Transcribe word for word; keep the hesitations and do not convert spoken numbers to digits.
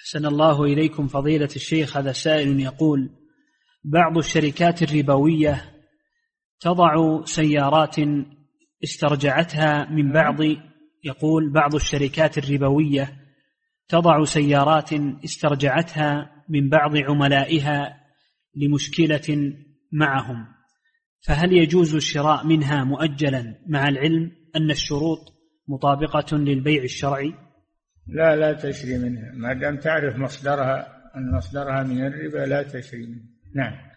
أحسن الله إليكم فضيلة الشيخ. هذا سائل يقول: بعض الشركات الربوية تضع سيارات استرجعتها من بعض يقول بعض الشركات الربوية تضع سيارات استرجعتها من بعض عملائها لمشكلة معهم، فهل يجوز الشراء منها مؤجلا مع العلم أن الشروط مطابقة للبيع الشرعي؟ لا لا تشري منها ما دام تعرف مصدرها أن مصدرها من الربا، لا تشري منها. نعم.